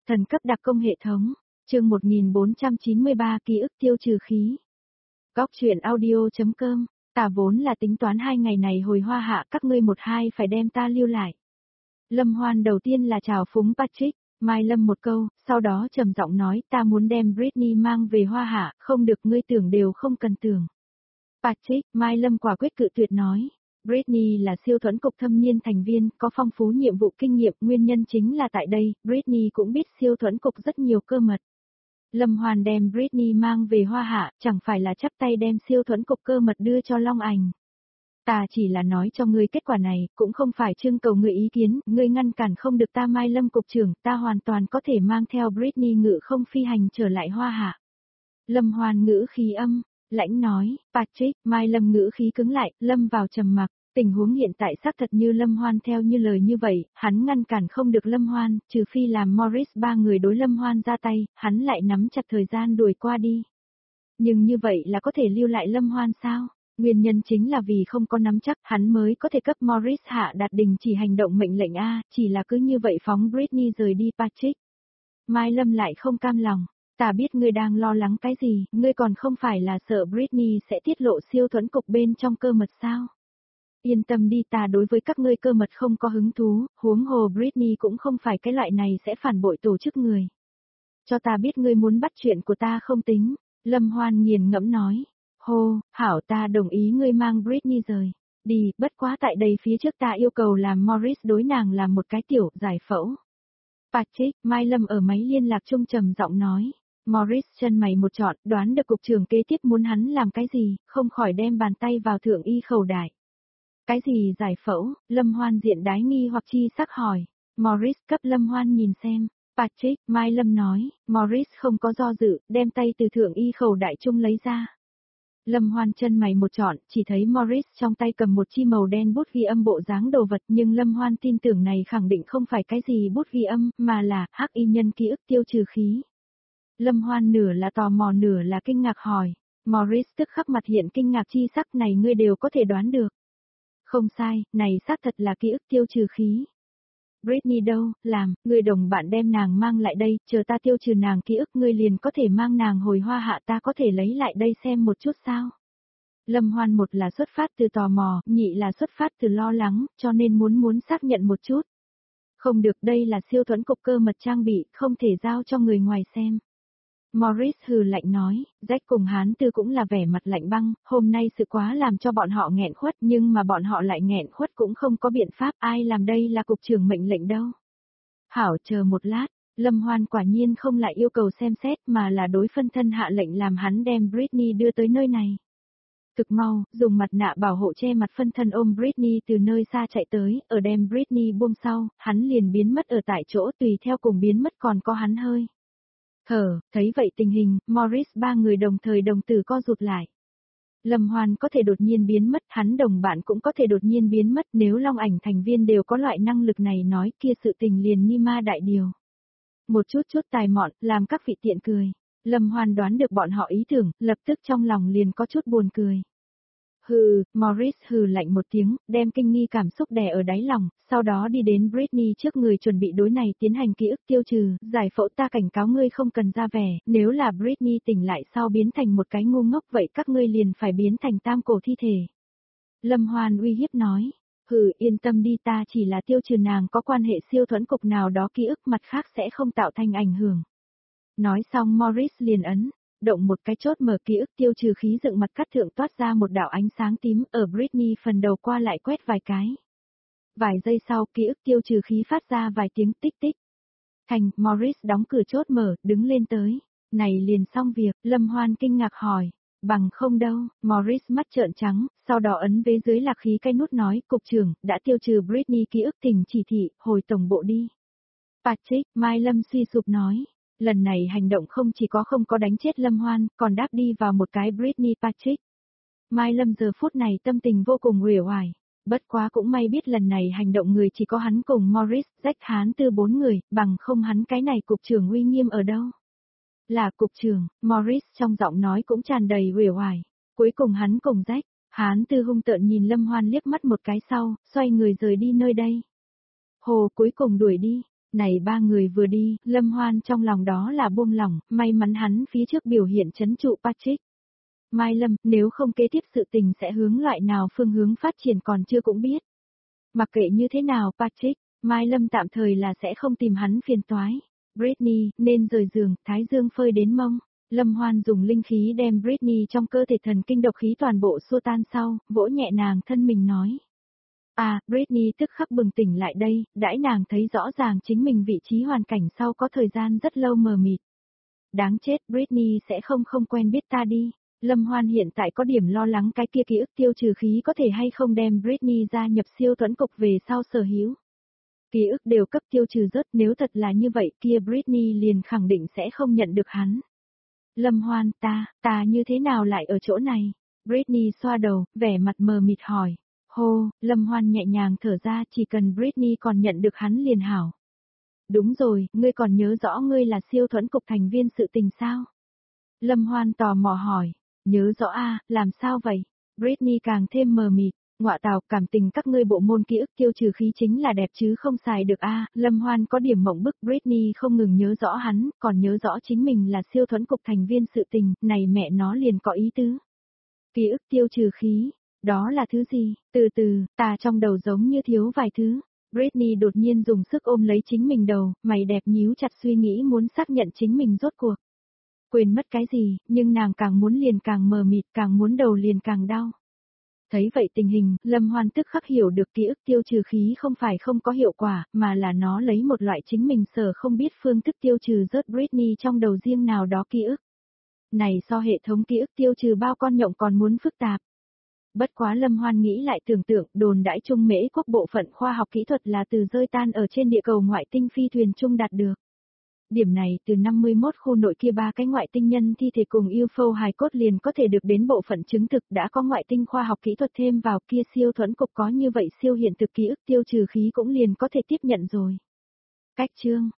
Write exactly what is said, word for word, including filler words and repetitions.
Thần cấp đặc công hệ thống, chương một nghìn bốn trăm chín mươi ba ký ức tiêu trừ khí. Góc truyện audio.com, ta vốn là tính toán hai ngày này hồi hoa hạ các ngươi một hai phải đem ta lưu lại. Lâm Hoan đầu tiên là chào phúng Patrick, Mai Lâm một câu, sau đó trầm giọng nói ta muốn đem Britney mang về hoa hạ, không được ngươi tưởng đều không cần tưởng. Patrick, Mai Lâm quả quyết cự tuyệt nói. Britney là siêu thuẫn cục thâm niên thành viên, có phong phú nhiệm vụ kinh nghiệm, nguyên nhân chính là tại đây, Britney cũng biết siêu thuẫn cục rất nhiều cơ mật. Lâm Hoan đem Britney mang về hoa hạ, chẳng phải là chắp tay đem siêu thuẫn cục cơ mật đưa cho Long Ảnh. Ta chỉ là nói cho ngươi kết quả này, cũng không phải trưng cầu ngươi ý kiến, ngươi ngăn cản không được ta Mai Lâm cục trưởng, ta hoàn toàn có thể mang theo Britney ngự không phi hành trở lại hoa hạ. Lâm Hoan ngữ khí âm. Lãnh nói, Patrick, Mai Lâm ngữ khí cứng lại, Lâm vào trầm mặc, tình huống hiện tại xác thật như Lâm Hoan theo như lời như vậy, hắn ngăn cản không được Lâm Hoan, trừ phi làm Morris ba người đối Lâm Hoan ra tay, hắn lại nắm chặt thời gian đuổi qua đi. Nhưng như vậy là có thể lưu lại Lâm Hoan sao? Nguyên nhân chính là vì không có nắm chắc, hắn mới có thể cấp Morris hạ đạt đình chỉ hành động mệnh lệnh A, chỉ là cứ như vậy phóng Britney rời đi Patrick. Mai Lâm lại không cam lòng. Ta biết ngươi đang lo lắng cái gì, ngươi còn không phải là sợ Britney sẽ tiết lộ siêu thuẫn cục bên trong cơ mật sao? Yên tâm đi, ta đối với các ngươi cơ mật không có hứng thú, huống hồ Britney cũng không phải cái loại này sẽ phản bội tổ chức người. Cho ta biết ngươi muốn bắt chuyện của ta không tính, Lâm Hoan nghiền ngẫm nói. Hô, hảo, ta đồng ý ngươi mang Britney rời. Đi, bất quá tại đây phía trước ta yêu cầu làm Morris đối nàng làm một cái tiểu giải phẫu. Patrick, Mai Lâm ở máy liên lạc trung trầm giọng nói. Morris chân mày một trọn, đoán được cục trưởng kế tiếp muốn hắn làm cái gì, không khỏi đem bàn tay vào thượng y khẩu đại. Cái gì giải phẫu, Lâm Hoan diện đái nghi hoặc chi sắc hỏi. Morris cấp Lâm Hoan nhìn xem. Patrick, Mai Lâm nói, Morris không có do dự, đem tay từ thượng y khẩu đại trung lấy ra. Lâm Hoan chân mày một trọn, chỉ thấy Morris trong tay cầm một chi màu đen bút ghi âm bộ dáng đồ vật, nhưng Lâm Hoan tin tưởng này khẳng định không phải cái gì bút ghi âm, mà là hắc y nhân ký ức tiêu trừ khí. Lâm Hoan nửa là tò mò nửa là kinh ngạc hỏi. Morris tức khắc mặt hiện kinh ngạc chi sắc, này ngươi đều có thể đoán được. Không sai, này xác thật là ký ức tiêu trừ khí. Britney đâu, làm, ngươi đồng bạn đem nàng mang lại đây, chờ ta tiêu trừ nàng ký ức ngươi liền có thể mang nàng hồi hoa hạ, ta có thể lấy lại đây xem một chút sao. Lâm Hoan một là xuất phát từ tò mò, nhị là xuất phát từ lo lắng, cho nên muốn muốn xác nhận một chút. Không được, đây là siêu thuẫn cục cơ mật trang bị, không thể giao cho người ngoài xem. Morris hừ lạnh nói, Jack cùng Hán Tư cũng là vẻ mặt lạnh băng, hôm nay sự quá làm cho bọn họ nghẹn khuất, nhưng mà bọn họ lại nghẹn khuất cũng không có biện pháp, ai làm đây là cục trưởng mệnh lệnh đâu. Hảo, chờ một lát, Lâm Hoan quả nhiên không lại yêu cầu xem xét mà là đối phân thân hạ lệnh làm hắn đem Britney đưa tới nơi này. Thực mau, dùng mặt nạ bảo hộ che mặt phân thân ôm Britney từ nơi xa chạy tới, ở đem Britney buông sau, hắn liền biến mất ở tại chỗ, tùy theo cùng biến mất còn có hắn hơi. Thở, thấy vậy tình hình, Morris ba người đồng thời đồng tử co rụt lại. Lâm Hoan có thể đột nhiên biến mất, hắn đồng bạn cũng có thể đột nhiên biến mất, nếu Long Ảnh thành viên đều có loại năng lực này nói kia sự tình liền ni ma đại điều. Một chút chút tài mọn, làm các vị tiện cười. Lâm Hoan đoán được bọn họ ý tưởng, lập tức trong lòng liền có chút buồn cười. Hừ, Morris hừ lạnh một tiếng, đem kinh nghi cảm xúc đè ở đáy lòng, sau đó đi đến Britney trước người chuẩn bị đối này tiến hành ký ức tiêu trừ, giải phẫu ta cảnh cáo ngươi không cần ra vẻ, nếu là Britney tỉnh lại sau biến thành một cái ngu ngốc vậy các ngươi liền phải biến thành tam cổ thi thể. Lâm Hoan uy hiếp nói, hừ yên tâm đi ta chỉ là tiêu trừ nàng có quan hệ siêu thuẫn cục nào đó ký ức mặt khác sẽ không tạo thành ảnh hưởng. Nói xong Morris liền ấn. Động một cái chốt mở ký ức tiêu trừ khí dựng mặt cắt thượng toát ra một đạo ánh sáng tím ở Britney phần đầu qua lại quét vài cái. Vài giây sau ký ức tiêu trừ khí phát ra vài tiếng tích tích. Thành, Morris đóng cửa chốt mở, đứng lên tới. Này liền xong việc, Lâm Hoan kinh ngạc hỏi. Bằng không đâu, Morris mắt trợn trắng, sau đó ấn vế dưới lạc khí cái nút nói, cục trưởng, đã tiêu trừ Britney ký ức tình chỉ thị, hồi tổng bộ đi. Patrick, Mai Lâm suy sụp nói. Lần này hành động không chỉ có không có đánh chết Lâm Hoan, còn đáp đi vào một cái Britney Patrick. Mai Lâm giờ phút này tâm tình vô cùng uể oải. Bất quá cũng may biết lần này hành động người chỉ có hắn cùng Morris, Jack Hán Tư bốn người, bằng không hắn cái này cục trưởng uy nghiêm ở đâu. Là cục trưởng, Morris trong giọng nói cũng tràn đầy uể oải. Cuối cùng hắn cùng Jack, Hán Tư hung tợn nhìn Lâm Hoan liếc mắt một cái sau, xoay người rời đi nơi đây. Hồ cuối cùng đuổi đi. Này ba người vừa đi, Lâm Hoan trong lòng đó là buông lỏng, may mắn hắn phía trước biểu hiện trấn trụ Patrick. Mai Lâm, nếu không kế tiếp sự tình sẽ hướng loại nào phương hướng phát triển còn chưa cũng biết. Mặc kệ như thế nào Patrick, Mai Lâm tạm thời là sẽ không tìm hắn phiền toái. Britney, nên rời giường, thái dương phơi đến mông. Lâm Hoan dùng linh khí đem Britney trong cơ thể thần kinh độc khí toàn bộ xua tan sau, vỗ nhẹ nàng thân mình nói. À, Britney tức khắc bừng tỉnh lại đây, đãi nàng thấy rõ ràng chính mình vị trí hoàn cảnh sau có thời gian rất lâu mờ mịt. Đáng chết, Britney sẽ không không quen biết ta đi. Lâm Hoan hiện tại có điểm lo lắng cái kia ký ức tiêu trừ khí có thể hay không đem Britney gia nhập siêu tuẫn cục về sau sở hữu. Ký ức đều cấp tiêu trừ rớt, nếu thật là như vậy kia Britney liền khẳng định sẽ không nhận được hắn. Lâm Hoan, ta, ta như thế nào lại ở chỗ này? Britney xoa đầu, vẻ mặt mờ mịt hỏi. Hô, Lâm Hoan nhẹ nhàng thở ra, chỉ cần Britney còn nhận được hắn liền hảo. Đúng rồi, ngươi còn nhớ rõ ngươi là siêu thuẫn cục thành viên sự tình sao? Lâm Hoan tò mò hỏi. Nhớ rõ a, làm sao vậy? Britney càng thêm mờ mịt. Ngọa tào, cảm tình các ngươi bộ môn ký ức tiêu trừ khí chính là đẹp chứ không xài được a. Lâm Hoan có điểm mộng bức, Britney không ngừng nhớ rõ hắn, còn nhớ rõ chính mình là siêu thuẫn cục thành viên sự tình, này mẹ nó liền có ý tứ. Ký ức tiêu trừ khí, đó là thứ gì? Từ từ, ta trong đầu giống như thiếu vài thứ. Britney đột nhiên dùng sức ôm lấy chính mình đầu, mày đẹp nhíu chặt suy nghĩ muốn xác nhận chính mình rốt cuộc. Quên mất cái gì, nhưng nàng càng muốn liền càng mờ mịt, càng muốn đầu liền càng đau. Thấy vậy tình hình, Lâm Hoan tức khắc hiểu được ký ức tiêu trừ khí không phải không có hiệu quả, mà là nó lấy một loại chính mình sở không biết phương thức tiêu trừ rớt Britney trong đầu riêng nào đó ký ức. Này so hệ thống ký ức tiêu trừ bao con nhộng còn muốn phức tạp. Bất quá Lâm Hoan nghĩ lại tưởng tượng, đồn đãi Trung Mễ quốc bộ phận khoa học kỹ thuật là từ rơi tan ở trên địa cầu ngoại tinh phi thuyền trung đạt được. Điểm này từ năm mươi mốt khu nội kia ba cái ngoại tinh nhân thi thể cùng u ép ô hài cốt liền có thể được đến bộ phận chứng thực đã có ngoại tinh khoa học kỹ thuật thêm vào kia siêu thuẫn cục có như vậy siêu hiện thực ký ức tiêu trừ khí cũng liền có thể tiếp nhận rồi. Cách chương